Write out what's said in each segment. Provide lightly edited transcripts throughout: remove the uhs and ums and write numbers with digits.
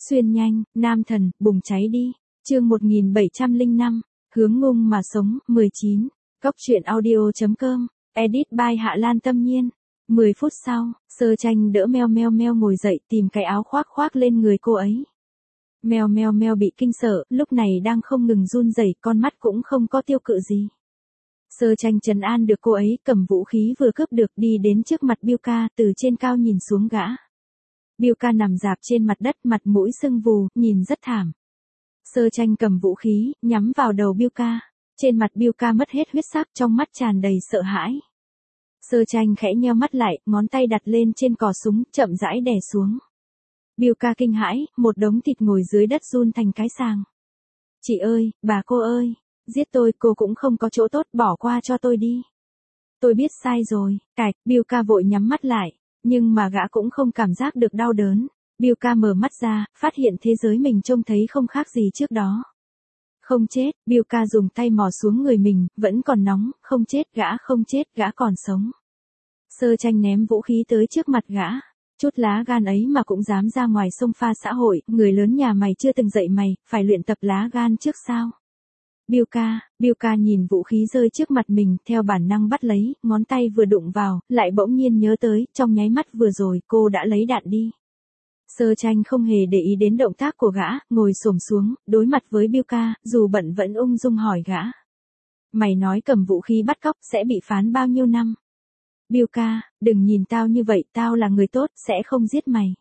Xuyên nhanh, nam thần, bùng cháy đi. Chương 1705, hướng ngung mà sống, 19. Cóc truyện audio.com, edit by Hạ Lan Tâm Nhiên. 10 phút sau, Sơ Tranh đỡ Meo Meo Meo ngồi dậy tìm cái áo khoác khoác lên người cô ấy. Meo Meo Meo bị kinh sợ, lúc này đang không ngừng run rẩy, con mắt cũng không có tiêu cự gì. Sơ Tranh trấn an được cô ấy, cầm vũ khí vừa cướp được đi đến trước mặt Biuka, từ trên cao nhìn xuống gã. Biuka nằm rạp trên mặt đất, mặt mũi sưng vù, nhìn rất thảm. Sơ Tranh cầm vũ khí, nhắm vào đầu Biuka. Trên mặt Biuka mất hết huyết sắc, trong mắt tràn đầy sợ hãi. Sơ Tranh khẽ nheo mắt lại, ngón tay đặt lên trên cò súng, chậm rãi đè xuống. Biuka kinh hãi, một đống thịt ngồi dưới đất run thành cái sàng. Chị ơi, bà cô ơi, giết tôi, cô cũng không có chỗ tốt, bỏ qua cho tôi đi. Tôi biết sai rồi, cạch, Biuka vội nhắm mắt lại, nhưng mà gã cũng không cảm giác được đau đớn. Biuka mở mắt ra, phát hiện thế giới mình trông thấy không khác gì trước đó. Không chết, Biuka dùng tay mò xuống người mình, vẫn còn nóng, không chết, gã không chết, gã còn sống. Sơ Tranh ném vũ khí tới trước mặt gã. Chút lá gan ấy mà cũng dám ra ngoài xông pha xã hội, người lớn nhà mày chưa từng dạy mày, phải luyện tập lá gan trước sao? Biuka nhìn vũ khí rơi trước mặt mình, theo bản năng bắt lấy, ngón tay vừa đụng vào, lại bỗng nhiên nhớ tới, trong nháy mắt vừa rồi, cô đã lấy đạn đi. Sơ Tranh không hề để ý đến động tác của gã, ngồi xổm xuống, đối mặt với Biuka, dù bận vẫn ung dung hỏi gã. Mày nói cầm vũ khí bắt cóc sẽ bị phán bao nhiêu năm? Biuka, đừng nhìn tao như vậy, tao là người tốt, sẽ không giết mày.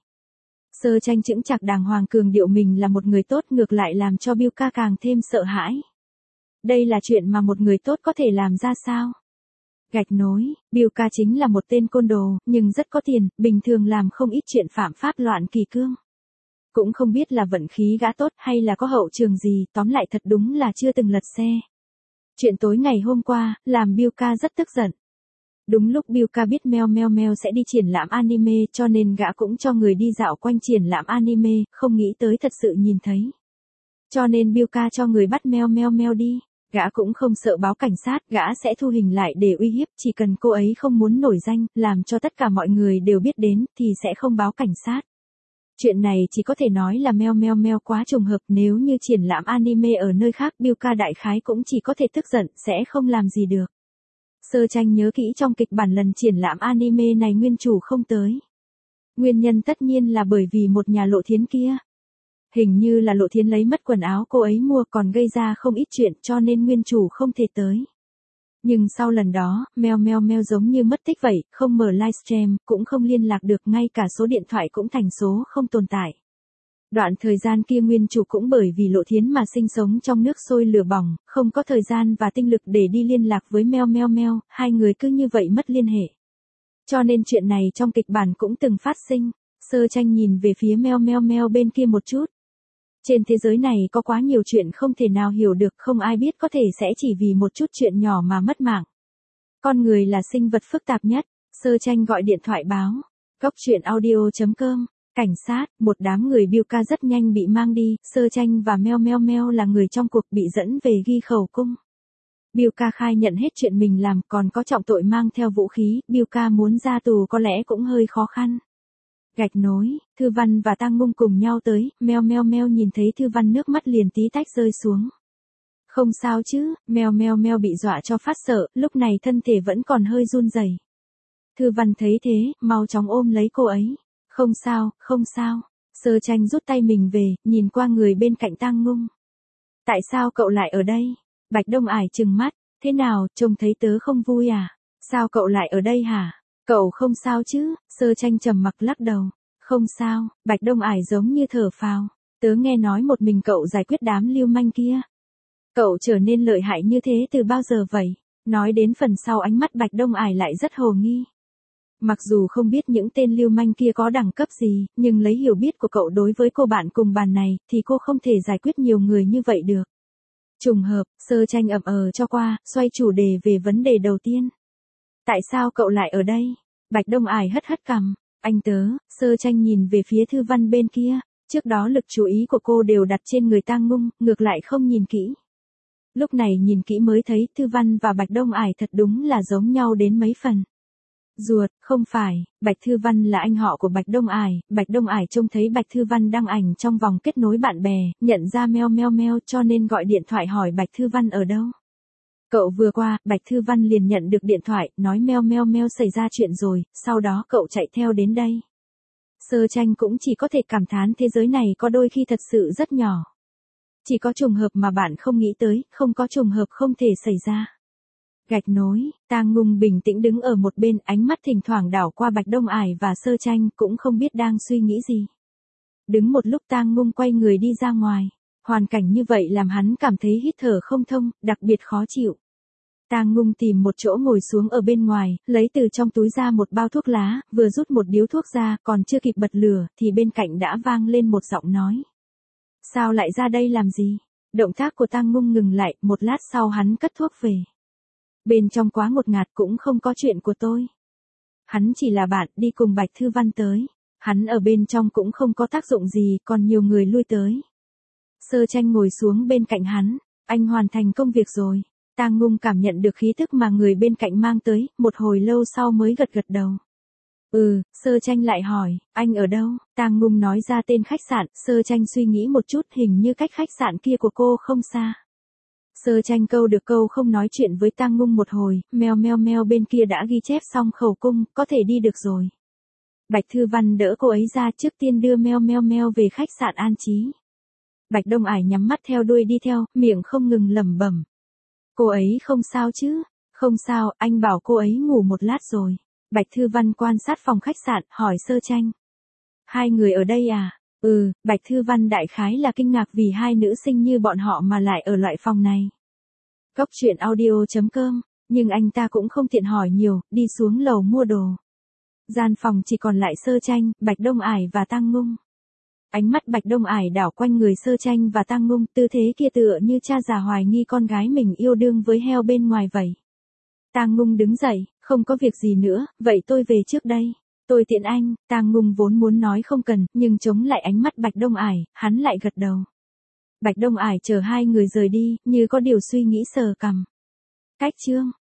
Sơ Tranh chững chạc đàng hoàng cường điệu mình là một người tốt, ngược lại làm cho Biuka càng thêm sợ hãi. Đây là chuyện mà một người tốt có thể làm ra sao? Gạch nối, Biuka chính là một tên côn đồ, nhưng rất có tiền, bình thường làm không ít chuyện phạm pháp loạn kỷ cương. Cũng không biết là vận khí gã tốt hay là có hậu trường gì, tóm lại thật đúng là chưa từng lật xe. Chuyện tối ngày hôm qua, làm Biuka rất tức giận. Đúng lúc Biuka biết Meo Meo Meo sẽ đi triển lãm anime, cho nên gã cũng cho người đi dạo quanh triển lãm anime, không nghĩ tới thật sự nhìn thấy. Cho nên Biuka cho người bắt Meo Meo Meo đi. Gã cũng không sợ báo cảnh sát, gã sẽ thu hình lại để uy hiếp, chỉ cần cô ấy không muốn nổi danh, làm cho tất cả mọi người đều biết đến, thì sẽ không báo cảnh sát. Chuyện này chỉ có thể nói là Meo Meo Meo quá trùng hợp, nếu như triển lãm anime ở nơi khác, Biuka đại khái cũng chỉ có thể tức giận, sẽ không làm gì được. Sơ Tranh nhớ kỹ trong kịch bản lần triển lãm anime này nguyên chủ không tới. Nguyên nhân tất nhiên là bởi vì một nhà Lộ Thiến kia. Hình như là Lộ Thiến lấy mất quần áo cô ấy mua, còn gây ra không ít chuyện, cho nên nguyên chủ không thể tới. Nhưng sau lần đó, Meo Meo Meo giống như mất tích vậy, không mở livestream, cũng không liên lạc được, ngay cả số điện thoại cũng thành số không tồn tại. Đoạn thời gian kia nguyên chủ cũng bởi vì Lộ Thiến mà sinh sống trong nước sôi lửa bỏng, không có thời gian và tinh lực để đi liên lạc với Meo Meo Meo, hai người cứ như vậy mất liên hệ. Cho nên chuyện này trong kịch bản cũng từng phát sinh. Sơ Tranh nhìn về phía Meo Meo Meo bên kia một chút. Trên thế giới này có quá nhiều chuyện không thể nào hiểu được, không ai biết có thể sẽ chỉ vì một chút chuyện nhỏ mà mất mạng. Con người là sinh vật phức tạp nhất. Sơ Tranh gọi điện thoại báo. Cóc truyện audio.com. Cảnh sát, một đám người Biuka rất nhanh bị mang đi, Sơ Tranh và Meo Meo Meo là người trong cuộc bị dẫn về ghi khẩu cung. Biuka khai nhận hết chuyện mình làm, còn có trọng tội mang theo vũ khí, Biuka muốn ra tù có lẽ cũng hơi khó khăn. Gạch nối, Thư Văn và Tang Ngung cùng nhau tới, Meo Meo Meo nhìn thấy Thư Văn nước mắt liền tí tách rơi xuống. Không sao chứ, Meo Meo Meo bị dọa cho phát sợ, lúc này thân thể vẫn còn hơi run rẩy. Thư Văn thấy thế, mau chóng ôm lấy cô ấy. Không sao, không sao. Sơ Tranh rút tay mình về, nhìn qua người bên cạnh Tang Ngung. Tại sao cậu lại ở đây? Bạch Đông Ải trừng mắt, thế nào, trông thấy tớ không vui à? Sao cậu lại ở đây hả? Cậu không sao chứ? Sơ Tranh trầm mặc lắc đầu. Không sao, Bạch Đông Ải giống như thở phào. Tớ nghe nói một mình cậu giải quyết đám lưu manh kia. Cậu trở nên lợi hại như thế từ bao giờ vậy? Nói đến phần sau ánh mắt Bạch Đông Ải lại rất hồ nghi. Mặc dù không biết những tên lưu manh kia có đẳng cấp gì, nhưng lấy hiểu biết của cậu đối với cô bạn cùng bàn này, thì cô không thể giải quyết nhiều người như vậy được. Trùng hợp, Sơ Tranh ậm cho qua, xoay chủ đề về vấn đề đầu tiên. Tại sao cậu lại ở đây? Bạch Đông Ải hất hất cằm. Anh tớ, Sơ Tranh nhìn về phía Thư Văn bên kia. Trước đó lực chú ý của cô đều đặt trên người Tang Ngung, ngược lại không nhìn kỹ. Lúc này nhìn kỹ mới thấy Thư Văn và Bạch Đông Ải thật đúng là giống nhau đến mấy phần. Ruột, không phải, Bạch Thư Văn là anh họ của Bạch Đông Ải, Bạch Đông Ải trông thấy Bạch Thư Văn đăng ảnh trong vòng kết nối bạn bè, nhận ra meo meo meo cho nên gọi điện thoại hỏi Bạch Thư Văn ở đâu. Cậu vừa qua, Bạch Thư Văn liền nhận được điện thoại, nói meo meo meo xảy ra chuyện rồi, sau đó cậu chạy theo đến đây. Sơ Tranh cũng chỉ có thể cảm thán thế giới này có đôi khi thật sự rất nhỏ. Chỉ có trùng hợp mà bạn không nghĩ tới, không có trùng hợp không thể xảy ra. Gạch nối, Tang Ngung bình tĩnh đứng ở một bên, ánh mắt thỉnh thoảng đảo qua Bạch Đông Ải và Sơ Tranh, cũng không biết đang suy nghĩ gì. Đứng một lúc Tang Ngung quay người đi ra ngoài. Hoàn cảnh như vậy làm hắn cảm thấy hít thở không thông, đặc biệt khó chịu. Tang Ngung tìm một chỗ ngồi xuống ở bên ngoài, lấy từ trong túi ra một bao thuốc lá, vừa rút một điếu thuốc ra, còn chưa kịp bật lửa, thì bên cạnh đã vang lên một giọng nói. Sao lại ra đây làm gì? Động tác của Tang Ngung ngừng lại, một lát sau hắn cất thuốc về. Bên trong quá ngột ngạt cũng không có chuyện của tôi. Hắn chỉ là bạn, đi cùng Bạch Thư Văn tới. Hắn ở bên trong cũng không có tác dụng gì, còn nhiều người lui tới. Sơ Tranh ngồi xuống bên cạnh hắn. Anh hoàn thành công việc rồi. Tang Ngung cảm nhận được khí thức mà người bên cạnh mang tới, một hồi lâu sau mới gật gật đầu. Sơ Tranh lại hỏi, anh ở đâu? Tang Ngung nói ra tên khách sạn, Sơ Tranh suy nghĩ một chút, hình như cách khách sạn kia của cô không xa. Sơ Tranh câu được câu không nói chuyện với Tang Ngung một hồi, meo meo meo bên kia đã ghi chép xong khẩu cung, có thể đi được rồi. Bạch Thư Văn đỡ cô ấy ra, trước tiên đưa meo meo meo về khách sạn an trí. Bạch Đông Ải nhắm mắt theo đuôi đi theo, miệng không ngừng lẩm bẩm. Cô ấy không sao chứ? Không sao, anh bảo cô ấy ngủ một lát rồi. Bạch Thư Văn quan sát phòng khách sạn, hỏi Sơ Tranh. Hai người ở đây à? Bạch Thư Văn đại khái là kinh ngạc vì hai nữ sinh như bọn họ mà lại ở loại phòng này. Cốc truyện audio.com, nhưng anh ta cũng không tiện hỏi nhiều, đi xuống lầu mua đồ. Gian phòng chỉ còn lại Sơ Tranh, Bạch Đông Ải và Tang Ngung. Ánh mắt Bạch Đông Ải đảo quanh người Sơ Tranh và Tang Ngung, tư thế kia tựa như cha già hoài nghi con gái mình yêu đương với heo bên ngoài vậy. Tang Ngung đứng dậy, không có việc gì nữa, vậy tôi về trước đây. Tôi tiện anh. Tang Ngung vốn muốn nói không cần, nhưng chống lại ánh mắt Bạch Đông Ải, hắn lại gật đầu. Bạch Đông Ải chờ hai người rời đi, như có điều suy nghĩ sờ cằm. Cách chương.